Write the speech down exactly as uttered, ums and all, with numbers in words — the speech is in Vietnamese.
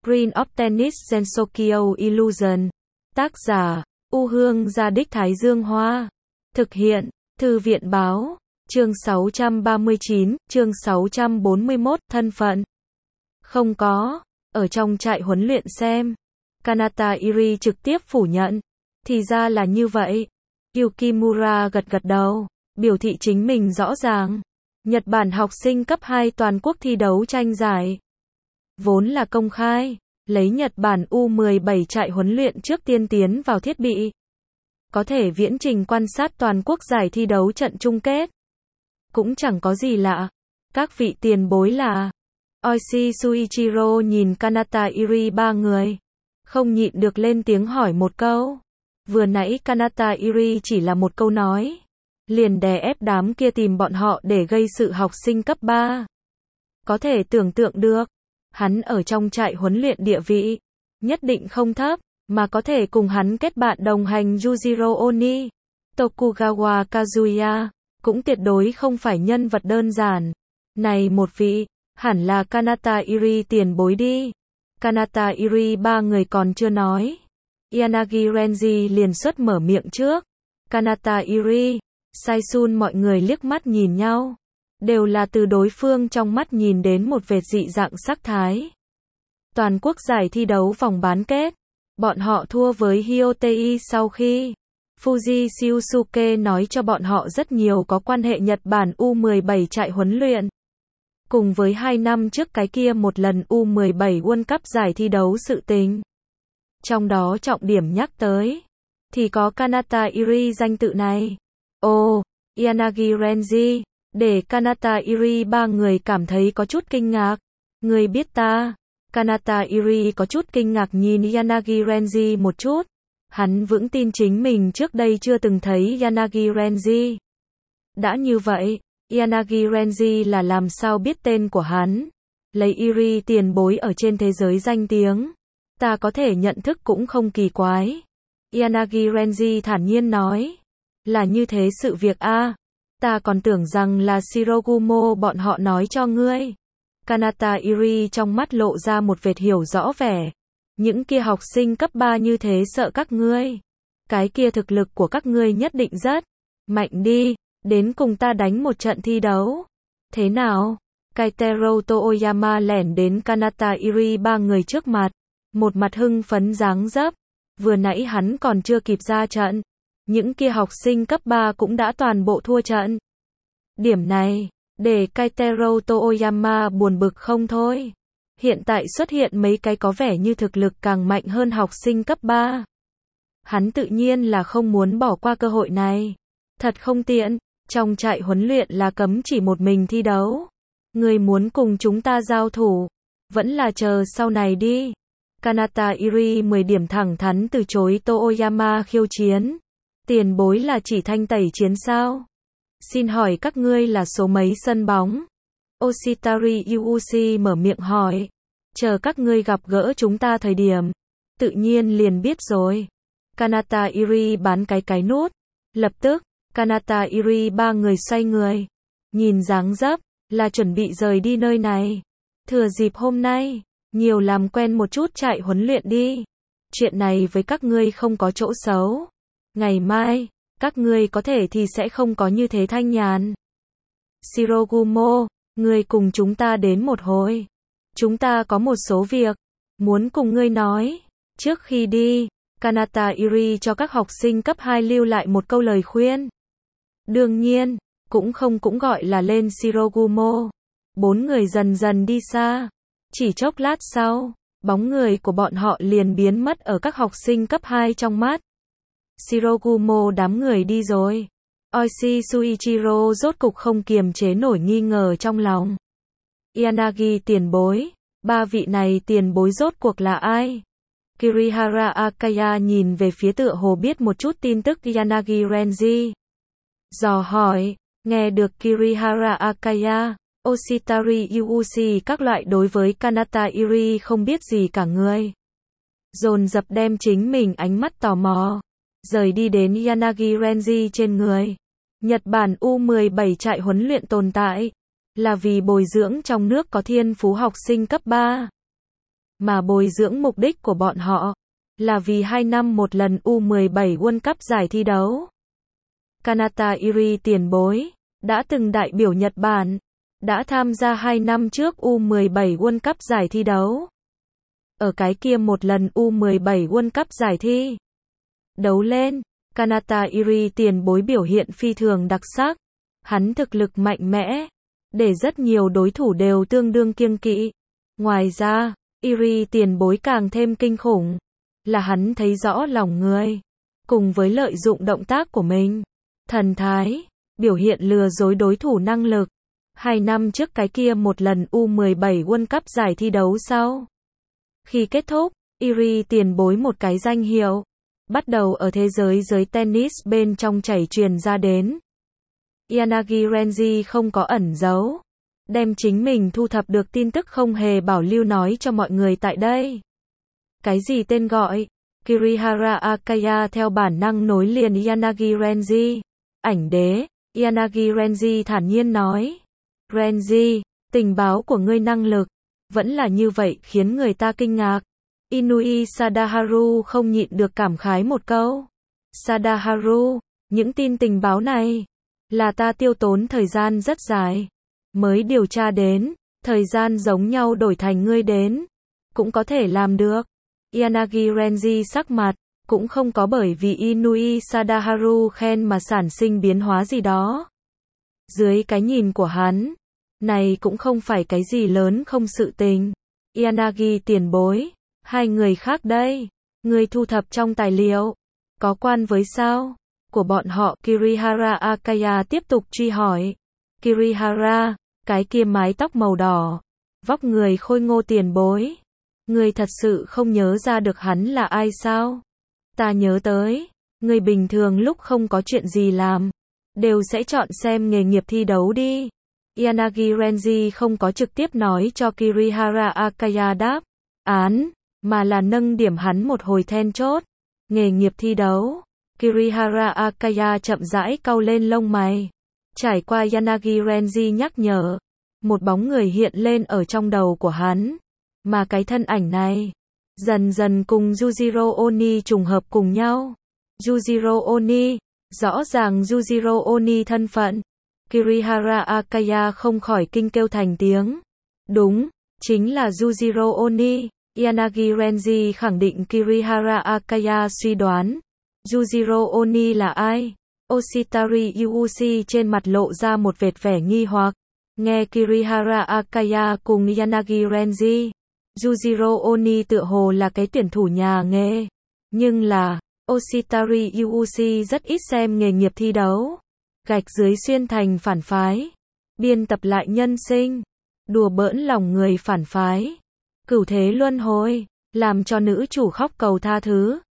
Green of Tennis Sensokyo Illusion. Tác giả, U Hương Gia Đích Thái Dương Hoa. Thực hiện, Thư viện Báo. Chương sáu trăm ba mươi chín, chương sáu trăm bốn mươi mốt, thân phận. Không có, ở trong trại huấn luyện xem. Kanata Iri trực tiếp phủ nhận. Thì ra là như vậy. Yukimura gật gật đầu, biểu thị chính mình rõ ràng. Nhật Bản học sinh cấp hai toàn quốc thi đấu tranh giải. Vốn là công khai, lấy Nhật Bản U mười bảy trại huấn luyện trước tiên tiến vào thiết bị. Có thể viễn trình quan sát toàn quốc giải thi đấu trận chung kết. Cũng chẳng có gì lạ. Các vị tiền bối là Oishi Suichiro nhìn Kanata Iri ba người. Không nhịn được lên tiếng hỏi một câu. Vừa nãy Kanata Iri chỉ là một câu nói. Liền đè ép đám kia tìm bọn họ để gây sự học sinh cấp ba. Có thể tưởng tượng được. Hắn ở trong trại huấn luyện địa vị. Nhất định không thấp. Mà có thể cùng hắn kết bạn đồng hành Yujiro Oni. Tokugawa Kazuya. Cũng tuyệt đối không phải nhân vật đơn giản. Này một vị. Hẳn là Kanata Iri tiền bối đi. Kanata Iri ba người còn chưa nói. Yanagi Renji liền xuất mở miệng trước. Kanata Iri. Saisun mọi người liếc mắt nhìn nhau. Đều là từ đối phương trong mắt nhìn đến một vệt dị dạng sắc thái. Toàn quốc giải thi đấu vòng bán kết. Bọn họ thua với Hyotei sau khi Fuji Shiosuke nói cho bọn họ rất nhiều có quan hệ Nhật Bản U mười bảy trại huấn luyện. Cùng với hai năm trước cái kia một lần U mười bảy World Cup giải thi đấu sự tình. Trong đó trọng điểm nhắc tới. Thì có Kanata Iri danh tự này. Ồ, Yanagi Renji. Để Kanata Iri ba người cảm thấy có chút kinh ngạc. Người biết ta. Kanata Iri có chút kinh ngạc nhìn Yanagi Renji một chút. Hắn vững tin chính mình trước đây chưa từng thấy Yanagi Renji. Đã như vậy, Yanagi Renji là làm sao biết tên của hắn. Lấy Iri tiền bối ở trên thế giới danh tiếng. Ta có thể nhận thức cũng không kỳ quái. Yanagi Renji thản nhiên nói. Là như thế sự việc a à. Ta còn tưởng rằng là Shirogumo bọn họ nói cho ngươi. Kanata Iri trong mắt lộ ra một vệt hiểu rõ vẻ. Những kia học sinh cấp ba như thế sợ các ngươi. Cái kia thực lực của các ngươi nhất định rất mạnh đi. Đến cùng ta đánh một trận thi đấu. Thế nào? Kaitero Toyama lẻn đến Kanata Iri ba người trước mặt. Một mặt hưng phấn dáng dấp. Vừa nãy hắn còn chưa kịp ra trận. Những kia học sinh cấp ba cũng đã toàn bộ thua trận. Điểm này, để Kaitero Toyama buồn bực không thôi. Hiện tại xuất hiện mấy cái có vẻ như thực lực càng mạnh hơn học sinh cấp ba. Hắn tự nhiên là không muốn bỏ qua cơ hội này. Thật không tiện, trong trại huấn luyện là cấm chỉ một mình thi đấu. Người muốn cùng chúng ta giao thủ, vẫn là chờ sau này đi. Kanata Iri mười điểm thẳng thắn từ chối Toyama khiêu chiến. Tiền bối là chỉ thanh tẩy chiến sao? Xin hỏi các ngươi là số mấy sân bóng? Oshitari Yuuchi mở miệng hỏi. Chờ các ngươi gặp gỡ chúng ta thời điểm. Tự nhiên liền biết rồi. Kanata Iri bán cái cái nút. Lập tức, Kanata Iri ba người xoay người. Nhìn dáng dấp, là chuẩn bị rời đi nơi này. Thừa dịp hôm nay, nhiều làm quen một chút trại huấn luyện đi. Chuyện này với các ngươi không có chỗ xấu. Ngày mai, các ngươi có thể thì sẽ không có như thế thanh nhàn. Shirogumo, ngươi cùng chúng ta đến một hồi. Chúng ta có một số việc muốn cùng ngươi nói. Trước khi đi, Kanata Iri cho các học sinh cấp hai lưu lại một câu lời khuyên. Đương nhiên, cũng không cũng gọi là lên Shirogumo. Bốn người dần dần đi xa. Chỉ chốc lát sau, bóng người của bọn họ liền biến mất ở các học sinh cấp hai trong mắt. Shirogumo đám người đi rồi. Oishi Suichiro rốt cục không kiềm chế nổi nghi ngờ trong lòng. Yanagi tiền bối. Ba vị này tiền bối rốt cuộc là ai? Kirihara Akaya nhìn về phía tựa hồ biết một chút tin tức Yanagi Renji. Dò hỏi. Nghe được Kirihara Akaya, Oshitari Yuuchi các loại đối với Kanata Iri không biết gì cả người. Dồn dập đem chính mình ánh mắt tò mò. Rời đi đến Yanagi Renji trên người. Nhật Bản U mười bảy trại huấn luyện tồn tại. Là vì bồi dưỡng trong nước có thiên phú học sinh cấp ba. mà bồi dưỡng mục đích của bọn họ là vì hai năm một lần U mười bảy World Cup giải thi đấu. Kanata Iri tiền bối, đã từng đại biểu Nhật Bản, đã tham gia hai năm trước U mười bảy World Cup giải thi đấu. Ở cái kia một lần U mười bảy World Cup giải thi đấu lên, Kanata Iri tiền bối biểu hiện phi thường đặc sắc. Hắn thực lực mạnh mẽ, để rất nhiều đối thủ đều tương đương kiêng kỵ. Ngoài ra, Iri tiền bối càng thêm kinh khủng, là hắn thấy rõ lòng người, cùng với lợi dụng động tác của mình, thần thái, biểu hiện lừa dối đối thủ năng lực. Hai năm trước cái kia một lần U mười bảy World Cup giải thi đấu sau. Khi kết thúc, Iri tiền bối một cái danh hiệu, bắt đầu ở thế giới giới tennis bên trong chảy truyền ra đến. Yanagi Renji không có ẩn giấu, đem chính mình thu thập được tin tức không hề bảo lưu nói cho mọi người tại đây. Cái gì tên gọi? Kirihara Akaya theo bản năng nối liền Yanagi Renji. Ảnh đế, Yanagi Renji thản nhiên nói. Renji, tình báo của ngươi năng lực, vẫn là như vậy khiến người ta kinh ngạc. Inui Sadaharu không nhịn được cảm khái một câu. Sadaharu, những tin tình báo này, là ta tiêu tốn thời gian rất dài, mới điều tra đến, thời gian giống nhau đổi thành ngươi đến, cũng có thể làm được. Yanagi Renji sắc mặt, cũng không có bởi vì Inui Sadaharu khen mà sản sinh biến hóa gì đó. Dưới cái nhìn của hắn, này cũng không phải cái gì lớn không sự tình. Yanagi tiền bối, hai người khác đây, người thu thập trong tài liệu, có quan với sao? Của bọn họ, Kirihara Akaya tiếp tục truy hỏi. Kirihara, cái kia mái tóc màu đỏ, vóc người khôi ngô tiền bối. Người thật sự không nhớ ra được hắn là ai sao? Ta nhớ tới, người bình thường lúc không có chuyện gì làm, đều sẽ chọn xem nghề nghiệp thi đấu đi. Yanagi Renji không có trực tiếp nói cho Kirihara Akaya đáp án, mà là nâng điểm hắn một hồi then chốt. Nghề nghiệp thi đấu. Kirihara Akaya chậm rãi cau lên lông mày. Trải qua Yanagi Renji nhắc nhở, một bóng người hiện lên ở trong đầu của hắn. Mà cái thân ảnh này, dần dần cùng Yujiro Oni trùng hợp cùng nhau. Yujiro Oni, rõ ràng Yujiro Oni thân phận. Kirihara Akaya không khỏi kinh kêu thành tiếng. Đúng, chính là Yujiro Oni. Yanagi Renji khẳng định Kirihara Akaya suy đoán. Yujiro Oni là ai? Oshitari Yuuchi trên mặt lộ ra một vệt vẻ nghi hoặc. Nghe Kirihara Akaya cùng Yanagi Renji, Yujiro Oni tựa hồ là cái tuyển thủ nhà nghề. Nhưng là, Oshitari Yuuchi rất ít xem nghề nghiệp thi đấu. Gạch dưới xuyên thành phản phái. Biên tập lại nhân sinh. Đùa bỡn lòng người phản phái. Cửu thế luân hồi, làm cho nữ chủ khóc cầu tha thứ.